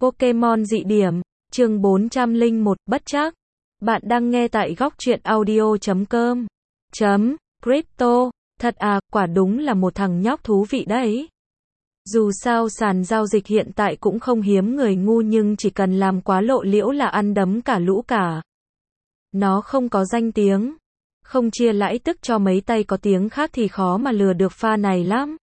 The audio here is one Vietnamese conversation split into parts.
Pokémon dị điểm, chương 401, bất trắc. Bạn đang nghe tại góc truyện audio.com. Crypto, thật à, quả đúng là một thằng nhóc thú vị đấy. Dù sao sàn giao dịch hiện tại cũng không hiếm người ngu nhưng chỉ cần làm quá lộ liễu là ăn đấm cả lũ cả. Nó không có danh tiếng, không chia lãi tức cho mấy tay có tiếng khác thì khó mà lừa được pha này lắm.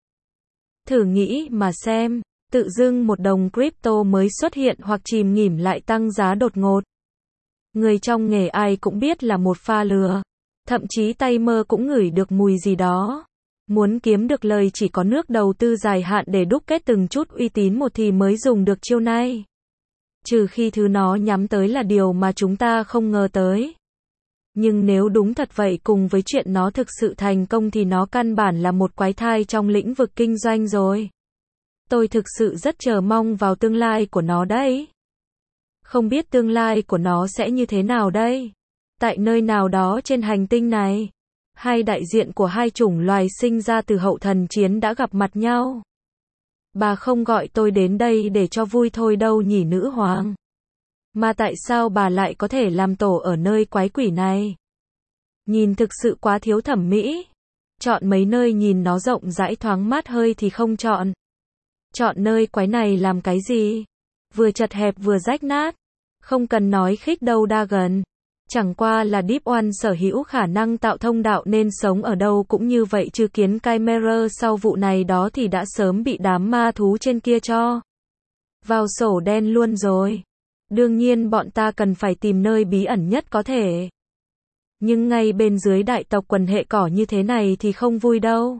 Thử nghĩ mà xem, tự dưng một đồng crypto mới xuất hiện hoặc chìm nghỉm lại tăng giá đột ngột. Người trong nghề ai cũng biết là một pha lừa. Thậm chí tay mơ cũng ngửi được mùi gì đó. Muốn kiếm được lời chỉ có nước đầu tư dài hạn để đúc kết từng chút uy tín một thì mới dùng được chiêu này. Trừ khi thứ nó nhắm tới là điều mà chúng ta không ngờ tới. Nhưng nếu đúng thật vậy cùng với chuyện nó thực sự thành công thì nó căn bản là một quái thai trong lĩnh vực kinh doanh rồi. Tôi thực sự rất chờ mong vào tương lai của nó đấy. Không biết tương lai của nó sẽ như thế nào đây? Tại nơi nào đó trên hành tinh này, hai đại diện của hai chủng loài sinh ra từ hậu thần chiến đã gặp mặt nhau. Bà không gọi tôi đến đây để cho vui thôi đâu nhỉ nữ hoàng. Mà tại sao bà lại có thể làm tổ ở nơi quái quỷ này? Nhìn thực sự quá thiếu thẩm mỹ. Chọn mấy nơi nhìn nó rộng rãi thoáng mát hơi thì không chọn. Chọn nơi quái này làm cái gì? Vừa chật hẹp vừa rách nát. Không cần nói khích đâu đa gần. Chẳng qua là Deep One sở hữu khả năng tạo thông đạo nên sống ở đâu cũng như vậy chứ kiến Chimera sau vụ này đó thì đã sớm bị đám ma thú trên kia cho vào sổ đen luôn rồi. Đương nhiên bọn ta cần phải tìm nơi bí ẩn nhất có thể. Nhưng ngay bên dưới đại tộc quần hệ cỏ như thế này thì không vui đâu.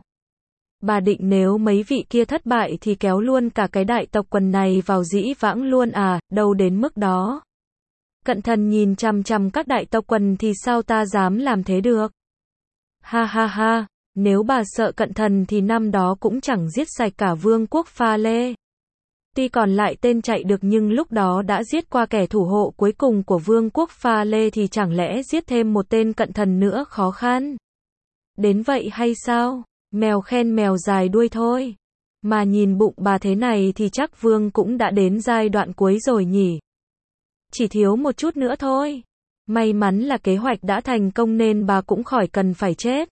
Bà định nếu mấy vị kia thất bại thì kéo luôn cả cái đại tộc quần này vào dĩ vãng luôn à, đâu đến mức đó. Cận thần nhìn chằm chằm các đại tộc quần thì sao ta dám làm thế được. Ha ha ha, nếu bà sợ cận thần thì năm đó cũng chẳng giết sạch cả vương quốc Pha Lê. Tuy còn lại tên chạy được nhưng lúc đó đã giết qua kẻ thủ hộ cuối cùng của vương quốc Pha Lê thì chẳng lẽ giết thêm một tên cận thần nữa khó khăn. Đến vậy hay sao? Mèo khen mèo dài đuôi thôi. Mà nhìn bụng bà thế này thì chắc vương cũng đã đến giai đoạn cuối rồi nhỉ. Chỉ thiếu một chút nữa thôi. May mắn là kế hoạch đã thành công nên bà cũng khỏi cần phải chết.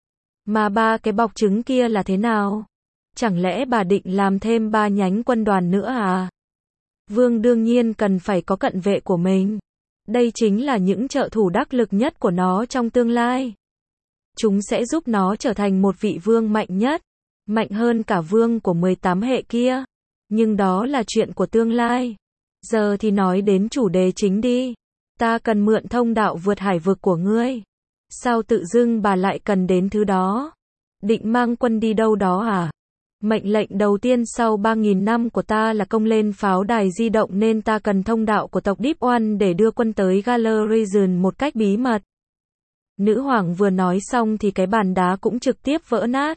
Mà ba cái bọc trứng kia là thế nào? Chẳng lẽ bà định làm thêm 3 nhánh quân đoàn nữa à? Vương đương nhiên cần phải có cận vệ của mình. Đây chính là những trợ thủ đắc lực nhất của nó trong tương lai. Chúng sẽ giúp nó trở thành một vị vương mạnh nhất. Mạnh hơn cả vương của 18 hệ kia. Nhưng đó là chuyện của tương lai. Giờ thì nói đến chủ đề chính đi. Ta cần mượn thông đạo vượt hải vực của ngươi. Sao tự dưng bà lại cần đến thứ đó? Định mang quân đi đâu đó à? Mệnh lệnh đầu tiên sau 3.000 năm của ta là công lên pháo đài di động nên ta cần thông đạo của tộc Deep One để đưa quân tới Galarian một cách bí mật. Nữ hoàng vừa nói xong thì cái bàn đá cũng trực tiếp vỡ nát.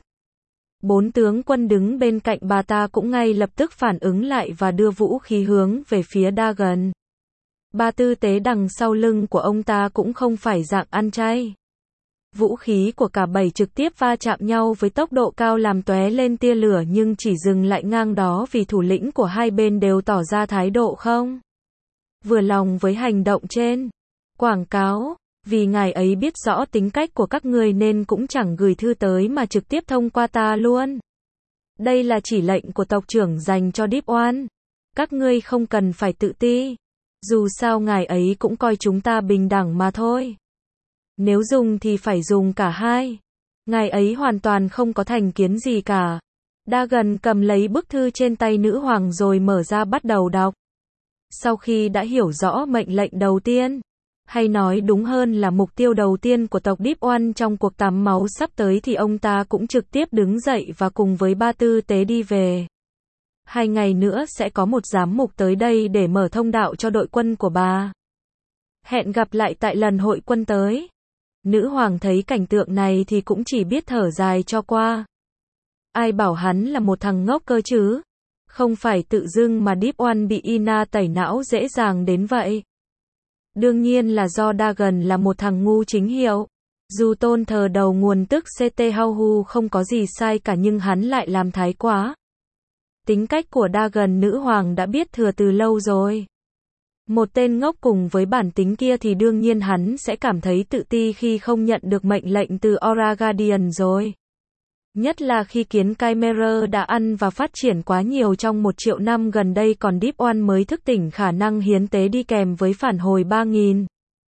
4 tướng quân đứng bên cạnh bà ta cũng ngay lập tức phản ứng lại và đưa vũ khí hướng về phía Dagon. Ba tư tế đằng sau lưng của ông ta cũng không phải dạng ăn chay. Vũ khí của cả 7 trực tiếp va chạm nhau với tốc độ cao làm tóe lên tia lửa nhưng chỉ dừng lại ngang đó vì thủ lĩnh của hai bên đều tỏ ra thái độ không vừa lòng với hành động trên. Quảng cáo, vì ngài ấy biết rõ tính cách của các người nên cũng chẳng gửi thư tới mà trực tiếp thông qua ta luôn. Đây là chỉ lệnh của tộc trưởng dành cho Deep One. Các ngươi không cần phải tự ti. Dù sao ngài ấy cũng coi chúng ta bình đẳng mà thôi. Nếu dùng thì phải dùng cả hai. Ngài ấy hoàn toàn không có thành kiến gì cả. Dagon cầm lấy bức thư trên tay nữ hoàng rồi mở ra bắt đầu đọc. Sau khi đã hiểu rõ mệnh lệnh đầu tiên, hay nói đúng hơn là mục tiêu đầu tiên của tộc Deep One trong cuộc tắm máu sắp tới thì ông ta cũng trực tiếp đứng dậy và cùng với ba tư tế đi về. 2 ngày nữa sẽ có một giám mục tới đây để mở thông đạo cho đội quân của bà. Hẹn gặp lại tại lần hội quân tới. Nữ hoàng thấy cảnh tượng này thì cũng chỉ biết thở dài cho qua. Ai bảo hắn là một thằng ngốc cơ chứ? Không phải tự dưng mà Deep One bị Ina tẩy não dễ dàng đến vậy. Đương nhiên là do Dagon là một thằng ngu chính hiệu. Dù tôn thờ đầu nguồn tức CT Hauhu không có gì sai cả nhưng hắn lại làm thái quá. Tính cách của Dagon nữ hoàng đã biết thừa từ lâu rồi. Một tên ngốc cùng với bản tính kia thì đương nhiên hắn sẽ cảm thấy tự ti khi không nhận được mệnh lệnh từ Aura Guardian rồi. Nhất là khi kiến Chimera đã ăn và phát triển quá nhiều trong 1 triệu năm gần đây, còn Deep One mới thức tỉnh khả năng hiến tế đi kèm với phản hồi 3.000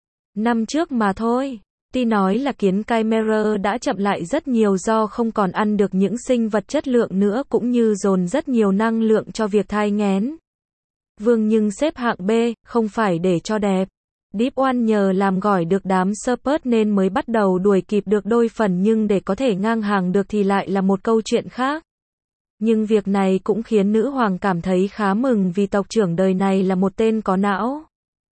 năm trước mà thôi. Tuy nói là kiến Chimera đã chậm lại rất nhiều do không còn ăn được những sinh vật chất lượng nữa, cũng như dồn rất nhiều năng lượng cho việc thai nghén. Vương nhưng xếp hạng B, không phải để cho đẹp. Deep One nhờ làm gỏi được đám Spurs nên mới bắt đầu đuổi kịp được đôi phần, nhưng để có thể ngang hàng được thì lại là một câu chuyện khác. Nhưng việc này cũng khiến nữ hoàng cảm thấy khá mừng vì tộc trưởng đời này là một tên có não.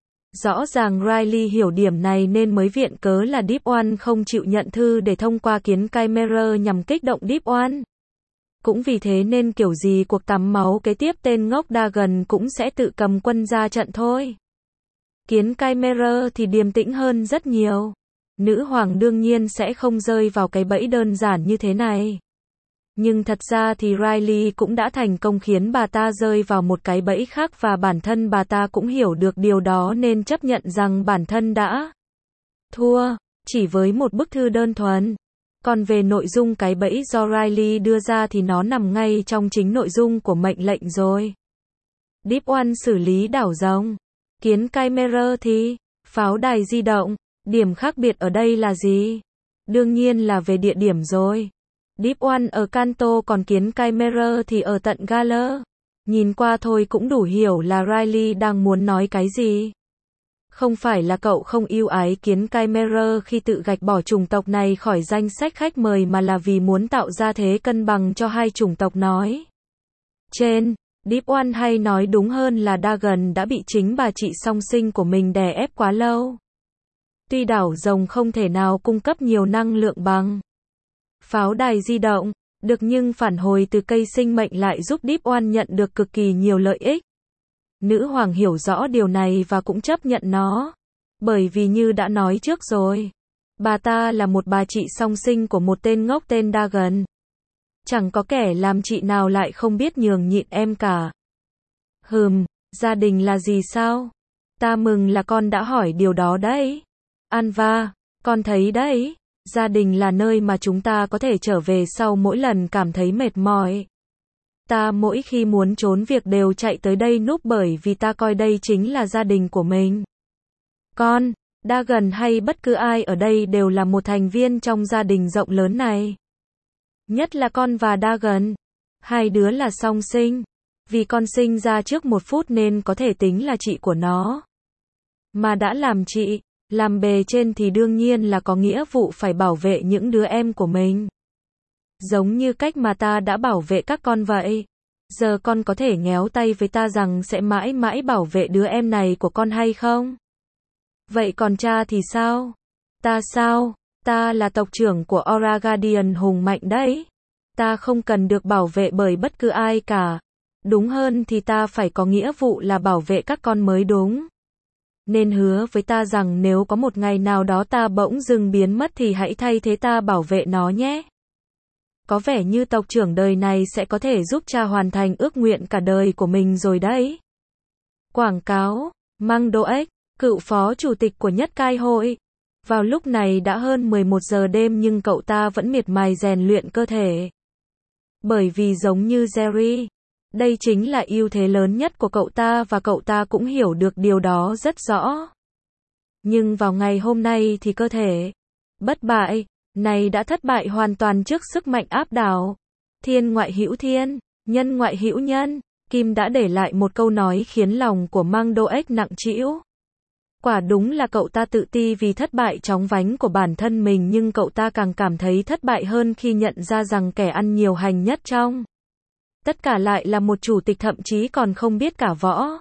Rõ ràng Riley hiểu điểm này nên mới viện cớ là Deep One không chịu nhận thư để thông qua kiến Chimera nhằm kích động Deep One. Cũng vì thế nên kiểu gì cuộc tắm máu kế tiếp tên ngốc Dagon cũng sẽ tự cầm quân ra trận thôi. Kiến Chimera thì điềm tĩnh hơn rất nhiều. Nữ hoàng đương nhiên sẽ không rơi vào cái bẫy đơn giản như thế này. Nhưng thật ra thì Riley cũng đã thành công khiến bà ta rơi vào một cái bẫy khác, và bản thân bà ta cũng hiểu được điều đó nên chấp nhận rằng bản thân đã thua, chỉ với một bức thư đơn thuần. Còn về nội dung cái bẫy do Riley đưa ra thì nó nằm ngay trong chính nội dung của mệnh lệnh rồi. Deep One xử lý đảo rồng. Kiến Chimera thì pháo đài di động. Điểm khác biệt ở đây là gì? Đương nhiên là về địa điểm rồi. Deep One ở Kanto còn kiến Chimera thì ở tận Galler. Nhìn qua thôi cũng đủ hiểu là Riley đang muốn nói cái gì. Không phải là cậu không yêu ái kiến Chimera khi tự gạch bỏ chủng tộc này khỏi danh sách khách mời, mà là vì muốn tạo ra thế cân bằng cho hai chủng tộc nói trên. Deep One hay nói đúng hơn là Dagon đã bị chính bà chị song sinh của mình đè ép quá lâu. Tuy đảo rồng không thể nào cung cấp nhiều năng lượng bằng pháo đài di động được, nhưng phản hồi từ cây sinh mệnh lại giúp Deep One nhận được cực kỳ nhiều lợi ích. Nữ hoàng hiểu rõ điều này và cũng chấp nhận nó. Bởi vì như đã nói trước rồi, bà ta là một bà chị song sinh của một tên ngốc tên Dagon. Chẳng có kẻ làm chị nào lại không biết nhường nhịn em cả. Gia đình là gì sao? Ta mừng là con đã hỏi điều đó đấy. Anva, con thấy đấy, gia đình là nơi mà chúng ta có thể trở về sau mỗi lần cảm thấy mệt mỏi. Ta mỗi khi muốn trốn việc đều chạy tới đây núp, bởi vì ta coi đây chính là gia đình của mình. Con, Dagon hay bất cứ ai ở đây đều là một thành viên trong gia đình rộng lớn này. Nhất là con và Dagon. Hai đứa là song sinh. Vì con sinh ra trước 1 phút nên có thể tính là chị của nó. Mà đã làm chị, làm bề trên thì đương nhiên là có nghĩa vụ phải bảo vệ những đứa em của mình. Giống như cách mà ta đã bảo vệ các con vậy. Giờ con có thể ngéo tay với ta rằng sẽ mãi mãi bảo vệ đứa em này của con hay không? Vậy còn cha thì sao? Ta sao? Ta là tộc trưởng của Aura Guardian hùng mạnh đấy. Ta không cần được bảo vệ bởi bất cứ ai cả. Đúng hơn thì ta phải có nghĩa vụ là bảo vệ các con mới đúng. Nên hứa với ta rằng nếu có một ngày nào đó ta bỗng dưng biến mất thì hãy thay thế ta bảo vệ nó nhé. Có vẻ như tộc trưởng đời này sẽ có thể giúp cha hoàn thành ước nguyện cả đời của mình rồi đấy. Quảng cáo, Mang Đô Ếch, cựu phó chủ tịch của Nhất Cai Hội. Vào lúc này đã hơn 11 giờ đêm nhưng cậu ta vẫn miệt mài rèn luyện cơ thể. Bởi vì giống như Jerry, đây chính là ưu thế lớn nhất của cậu ta và cậu ta cũng hiểu được điều đó rất rõ. Nhưng vào ngày hôm nay thì cơ thể bất bại này đã thất bại hoàn toàn trước sức mạnh áp đảo. Thiên ngoại hữu thiên, nhân ngoại hữu nhân. Kim đã để lại một câu nói khiến lòng của Mang Đô Ếch nặng trĩu. Quả đúng là cậu ta tự ti vì thất bại chóng vánh của bản thân mình, nhưng cậu ta càng cảm thấy thất bại hơn khi nhận ra rằng kẻ ăn nhiều hành nhất trong tất cả lại là một chủ tịch thậm chí còn không biết cả võ.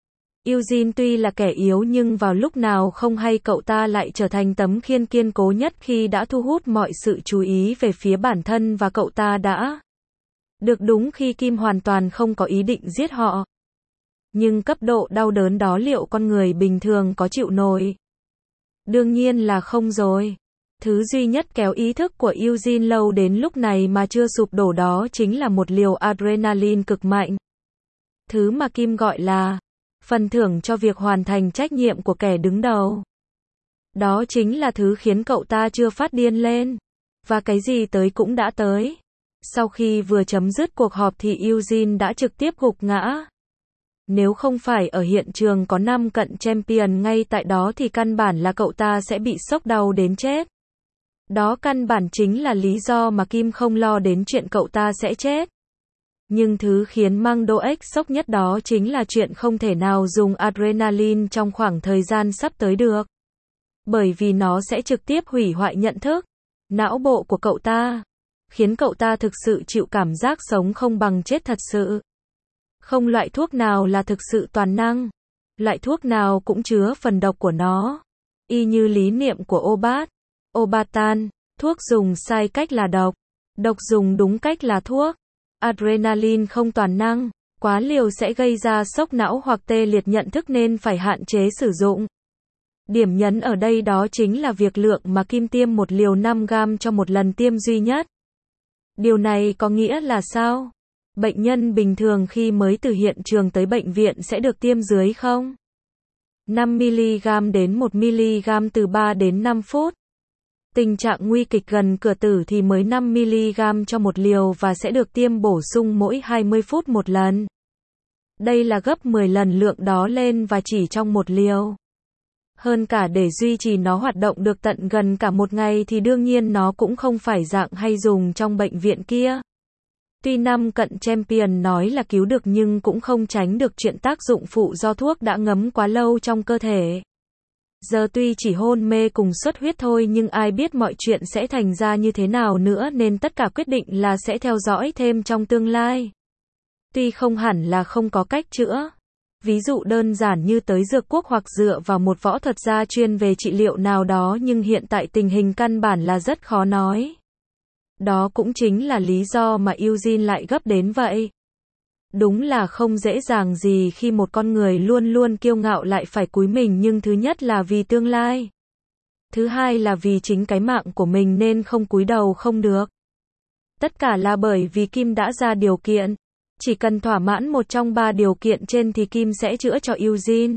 Eugene tuy là kẻ yếu nhưng vào lúc nào không hay cậu ta lại trở thành tấm khiên kiên cố nhất khi đã thu hút mọi sự chú ý về phía bản thân, và cậu ta đã được đúng khi Kim hoàn toàn không có ý định giết họ. Nhưng cấp độ đau đớn đó liệu con người bình thường có chịu nổi? Đương nhiên là không rồi. Thứ duy nhất kéo ý thức của Eugene lâu đến lúc này mà chưa sụp đổ đó chính là một liều adrenaline cực mạnh. Thứ mà Kim gọi là phần thưởng cho việc hoàn thành trách nhiệm của kẻ đứng đầu. Đó chính là thứ khiến cậu ta chưa phát điên lên. Và cái gì tới cũng đã tới. Sau khi vừa chấm dứt cuộc họp thì Eugene đã trực tiếp gục ngã. Nếu không phải ở hiện trường có 5 cận champion ngay tại đó thì căn bản là cậu ta sẽ bị sốc đau đến chết. Đó căn bản chính là lý do mà Kim không lo đến chuyện cậu ta sẽ chết. Nhưng thứ khiến Mang Do X sốc nhất đó chính là chuyện không thể nào dùng adrenaline trong khoảng thời gian sắp tới được. Bởi vì nó sẽ trực tiếp hủy hoại nhận thức, não bộ của cậu ta, khiến cậu ta thực sự chịu cảm giác sống không bằng chết thật sự. Không loại thuốc nào là thực sự toàn năng. Loại thuốc nào cũng chứa phần độc của nó. Y như lý niệm của Obat, Obatan, thuốc dùng sai cách là độc, độc dùng đúng cách là thuốc. Adrenaline không toàn năng, quá liều sẽ gây ra sốc não hoặc tê liệt nhận thức nên phải hạn chế sử dụng. Điểm nhấn ở đây đó chính là việc lượng mà Kim tiêm một liều 5 gam cho một lần tiêm duy nhất. Điều này có nghĩa là sao? Bệnh nhân bình thường khi mới từ hiện trường tới bệnh viện sẽ được tiêm dưới 0,5mg đến 1mg từ 3 đến 5 phút. Tình trạng nguy kịch gần cửa tử thì mới 5mg cho một liều và sẽ được tiêm bổ sung mỗi 20 phút một lần. Đây là gấp 10 lần lượng đó lên và chỉ trong một liều. Hơn cả để duy trì nó hoạt động được tận gần cả một ngày thì đương nhiên nó cũng không phải dạng hay dùng trong bệnh viện kia. Tuy 5 cận champion nói là cứu được nhưng cũng không tránh được chuyện tác dụng phụ do thuốc đã ngấm quá lâu trong cơ thể. Giờ tuy chỉ hôn mê cùng xuất huyết thôi nhưng ai biết mọi chuyện sẽ thành ra như thế nào nữa nên tất cả quyết định là sẽ theo dõi thêm trong tương lai. Tuy không hẳn là không có cách chữa. Ví dụ đơn giản như tới dược quốc hoặc dựa vào một võ thuật gia chuyên về trị liệu nào đó nhưng hiện tại tình hình căn bản là rất khó nói. Đó cũng chính là lý do mà Eugene lại gấp đến vậy. Đúng là không dễ dàng gì khi một con người luôn luôn kiêu ngạo lại phải cúi mình nhưng thứ nhất là vì tương lai. Thứ hai là vì chính cái mạng của mình nên không cúi đầu không được. Tất cả là bởi vì Kim đã ra điều kiện. Chỉ cần thỏa mãn một trong 3 điều kiện trên thì Kim sẽ chữa cho Eugene.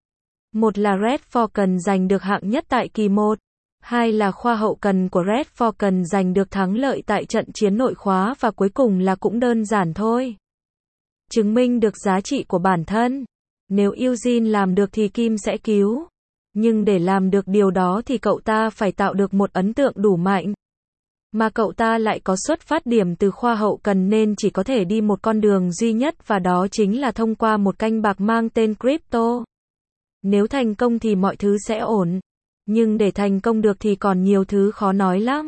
Một là Red Falcon giành được hạng nhất tại kỳ 1. Hai là khoa hậu cần của Red Falcon giành được thắng lợi tại trận chiến nội khóa và cuối cùng là cũng đơn giản thôi. Chứng minh được giá trị của bản thân. Nếu Eugene làm được thì Kim sẽ cứu. Nhưng để làm được điều đó thì cậu ta phải tạo được một ấn tượng đủ mạnh. Mà cậu ta lại có xuất phát điểm từ khoa hậu cần nên chỉ có thể đi một con đường duy nhất và đó chính là thông qua một canh bạc mang tên crypto. Nếu thành công thì mọi thứ sẽ ổn. Nhưng để thành công được thì còn nhiều thứ khó nói lắm.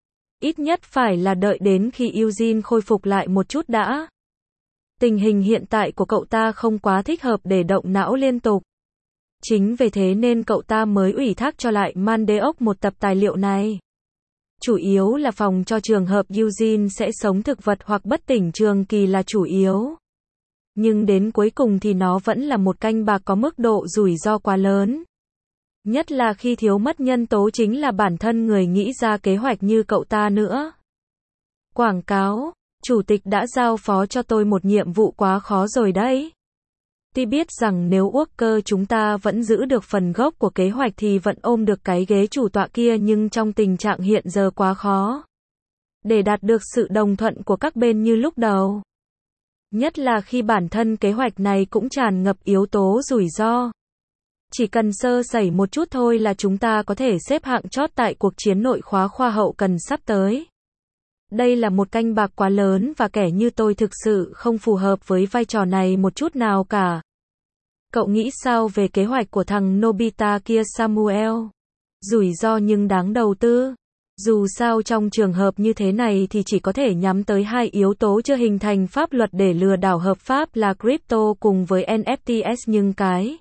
Ít nhất phải là đợi đến khi Eugene khôi phục lại một chút đã. Tình hình hiện tại của cậu ta không quá thích hợp để động não liên tục. Chính vì thế nên cậu ta mới ủy thác cho lại Mandeok một tập tài liệu này. Chủ yếu là phòng cho trường hợp Eugene sẽ sống thực vật hoặc bất tỉnh trường kỳ là chủ yếu. Nhưng đến cuối cùng thì nó vẫn là một canh bạc có mức độ rủi ro quá lớn. Nhất là khi thiếu mất nhân tố chính là bản thân người nghĩ ra kế hoạch như cậu ta nữa. Quảng cáo, chủ tịch đã giao phó cho tôi một nhiệm vụ quá khó rồi đấy. Tuy biết rằng nếu Walker chúng ta vẫn giữ được phần gốc của kế hoạch thì vẫn ôm được cái ghế chủ tọa kia nhưng trong tình trạng hiện giờ quá khó. Để đạt được sự đồng thuận của các bên như lúc đầu. Nhất là khi bản thân kế hoạch này cũng tràn ngập yếu tố rủi ro. Chỉ cần sơ sẩy một chút thôi là chúng ta có thể xếp hạng chót tại cuộc chiến nội khóa khoa hậu cần sắp tới. Đây là một canh bạc quá lớn và kẻ như tôi thực sự không phù hợp với vai trò này một chút nào cả. Cậu nghĩ sao về kế hoạch của thằng Nobita kia Samuel? Rủi ro nhưng đáng đầu tư. Dù sao trong trường hợp như thế này thì chỉ có thể nhắm tới hai yếu tố chưa hình thành pháp luật để lừa đảo hợp pháp là crypto cùng với NFTs nhưng cái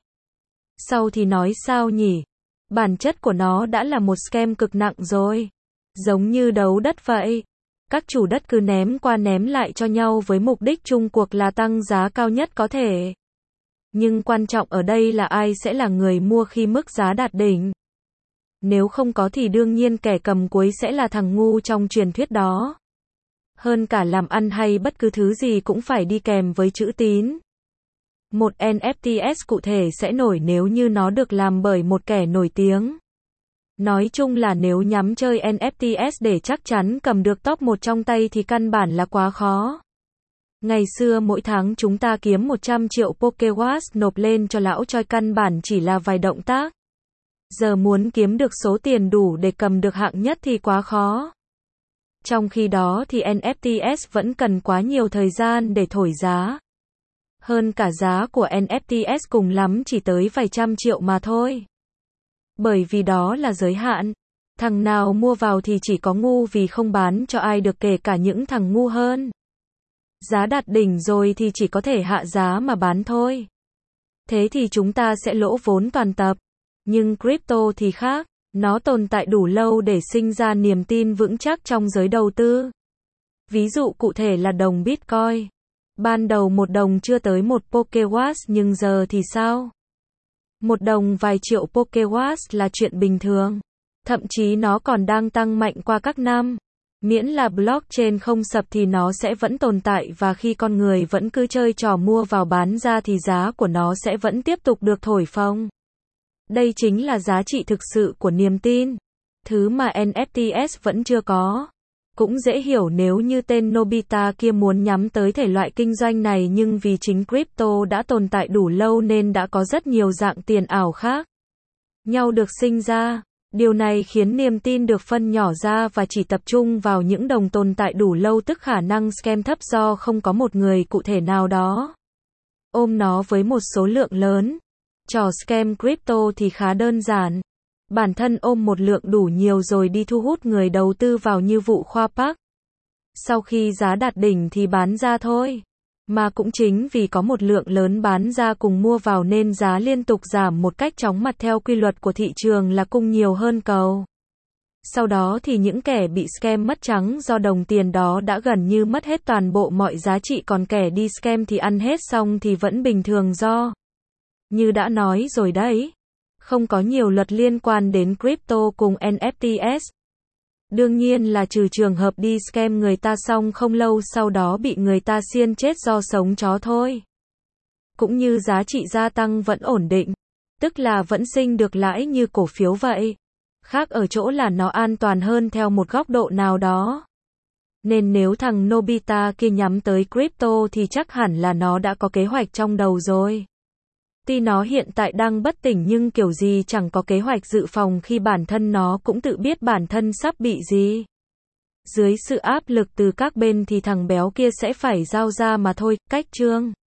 sau thì nói sao nhỉ? Bản chất của nó đã là một scam cực nặng rồi. Giống như đấu đất vậy. Các chủ đất cứ ném qua ném lại cho nhau với mục đích chung cuộc là tăng giá cao nhất có thể. Nhưng quan trọng ở đây là ai sẽ là người mua khi mức giá đạt đỉnh. Nếu không có thì đương nhiên kẻ cầm cuối sẽ là thằng ngu trong truyền thuyết đó. Hơn cả làm ăn hay bất cứ thứ gì cũng phải đi kèm với chữ tín. Một NFTs cụ thể sẽ nổi nếu như nó được làm bởi một kẻ nổi tiếng. Nói chung là nếu nhắm chơi NFTs để chắc chắn cầm được top 1 trong tay thì căn bản là quá khó. Ngày xưa mỗi tháng chúng ta kiếm 100 triệu Pokéwatt nộp lên cho lão Choi căn bản chỉ là vài động tác. Giờ muốn kiếm được số tiền đủ để cầm được hạng nhất thì quá khó. Trong khi đó thì NFTs vẫn cần quá nhiều thời gian để thổi giá. Hơn cả giá của NFTs cùng lắm chỉ tới vài trăm triệu mà thôi. Bởi vì đó là giới hạn. Thằng nào mua vào thì chỉ có ngu vì không bán cho ai được, kể cả những thằng ngu hơn. Giá đạt đỉnh rồi thì chỉ có thể hạ giá mà bán thôi. Thế thì chúng ta sẽ lỗ vốn toàn tập. Nhưng crypto thì khác. Nó tồn tại đủ lâu để sinh ra niềm tin vững chắc trong giới đầu tư. Ví dụ cụ thể là đồng Bitcoin. Ban đầu 1 đồng chưa tới 1 Pokéwatt nhưng giờ thì sao? 1 đồng vài triệu Pokéwatt là chuyện bình thường. Thậm chí nó còn đang tăng mạnh qua các năm. Miễn là blockchain không sập thì nó sẽ vẫn tồn tại, và khi con người vẫn cứ chơi trò mua vào bán ra thì giá của nó sẽ vẫn tiếp tục được thổi phồng. Đây chính là giá trị thực sự của niềm tin. Thứ mà NFTs vẫn chưa có. Cũng dễ hiểu nếu như tên Nobita kia muốn nhắm tới thể loại kinh doanh này, nhưng vì chính crypto đã tồn tại đủ lâu nên đã có rất nhiều dạng tiền ảo khác nhau được sinh ra. Điều này khiến niềm tin được phân nhỏ ra và chỉ tập trung vào những đồng tồn tại đủ lâu, tức khả năng scam thấp do không có một người cụ thể nào đó ôm nó với một số lượng lớn. Trò scam crypto thì khá đơn giản. Bản thân ôm một lượng đủ nhiều rồi đi thu hút người đầu tư vào như vụ Khoa Park. Sau khi giá đạt đỉnh thì bán ra thôi. Mà cũng chính vì có một lượng lớn bán ra cùng mua vào nên giá liên tục giảm một cách chóng mặt, theo quy luật của thị trường là cung nhiều hơn cầu. Sau đó thì những kẻ bị scam mất trắng do đồng tiền đó đã gần như mất hết toàn bộ mọi giá trị, còn kẻ đi scam thì ăn hết xong thì vẫn bình thường, do như đã nói rồi đấy, không có nhiều luật liên quan đến crypto cùng NFTs. Đương nhiên là trừ trường hợp đi scam người ta xong không lâu sau đó bị người ta xiên chết do sống chó thôi. Cũng như giá trị gia tăng vẫn ổn định, tức là vẫn sinh được lãi như cổ phiếu vậy. Khác ở chỗ là nó an toàn hơn theo một góc độ nào đó. Nên nếu thằng Nobita kia nhắm tới crypto thì chắc hẳn là nó đã có kế hoạch trong đầu rồi. Tuy nó hiện tại đang bất tỉnh nhưng kiểu gì chẳng có kế hoạch dự phòng khi bản thân nó cũng tự biết bản thân sắp bị gì. Dưới sự áp lực từ các bên thì thằng béo kia sẽ phải giao ra mà thôi. Cách chương